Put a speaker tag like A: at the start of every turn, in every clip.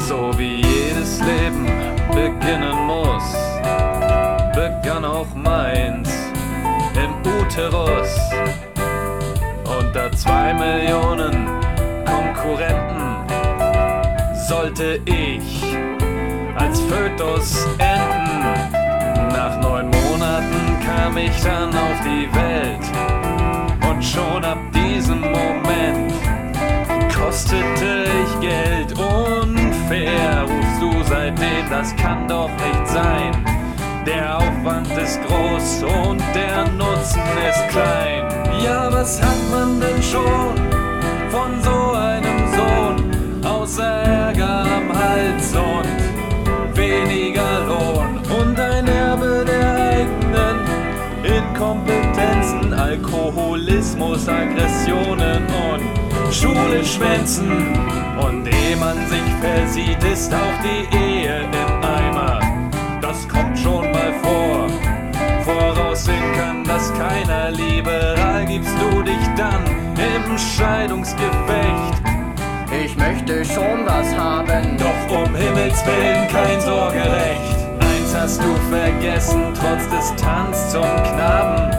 A: So wie jedes Leben beginnen muss, begann auch meins im Uterus. Unter 2 Millionen Konkurrenten sollte ich als Fötus enden. Nach 9 Monaten kam ich dann auf die Welt und schon ab diesem Moment kostete ich Geld. Unfair, rufst du seitdem, das kann doch nicht sein. Der Aufwand ist groß und der Nutzen ist klein. Ja, was hat man denn schon von so einem Sohn, außer Ärger am Hals und weniger Lohn und ein Erbe der eigenen Inkompetenzen, Alkoholismus, Aggressionen und Schule schwänzen. Und ehe man sich versieht, ist auch die Ehe im Eimer. Das kommt schon mal vor. Voraussehen kann das keiner. Liberal gibst du dich dann im Scheidungsgefecht.
B: Ich möchte schon was haben,
A: Doch um Himmels Willen kein Sorgerecht. Eins hast du vergessen, trotz Distanz zum Knaben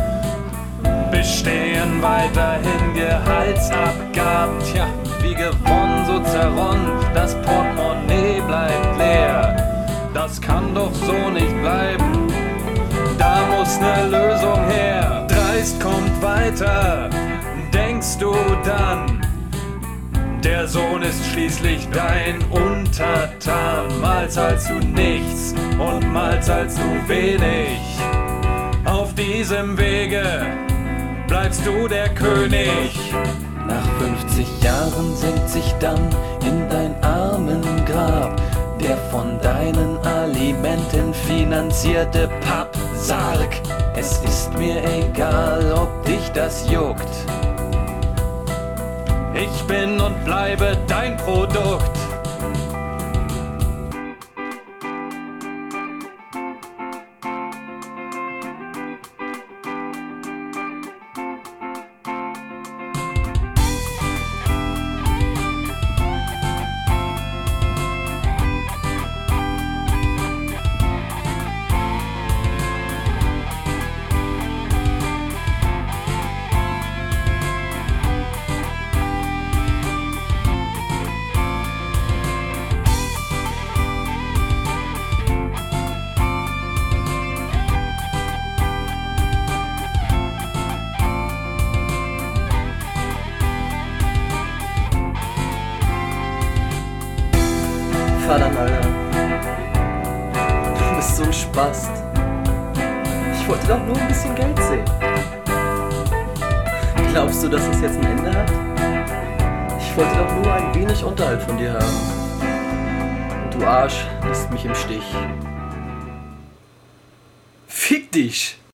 A: bestehen weiterhin Gehaltsabgaben. Tja, wie gewonnen, so zerronnen, das Portemonnaie bleibt leer. Das kann doch so nicht bleiben, da muss ne Lösung her. Dreist kommt weiter, denkst du dann, der Sohn ist schließlich dein Untertan. Mal zahlst du nichts und mal zahlst du wenig. Auf diesem Wege bleibst du der König. Nach 50 Jahren senkt sich dann in dein Armengrab der von deinen Alimenten finanzierte Pappsarg. Es ist mir egal, ob dich das juckt. Ich bin und bleibe dein Produkt.
C: Verdammt, Alter. Du bist so ein Spast. Ich wollte doch nur ein bisschen Geld sehen. Glaubst du, dass es jetzt ein Ende hat? Ich wollte doch nur ein wenig Unterhalt von dir haben. Und du Arsch lässt mich im Stich. Fick dich!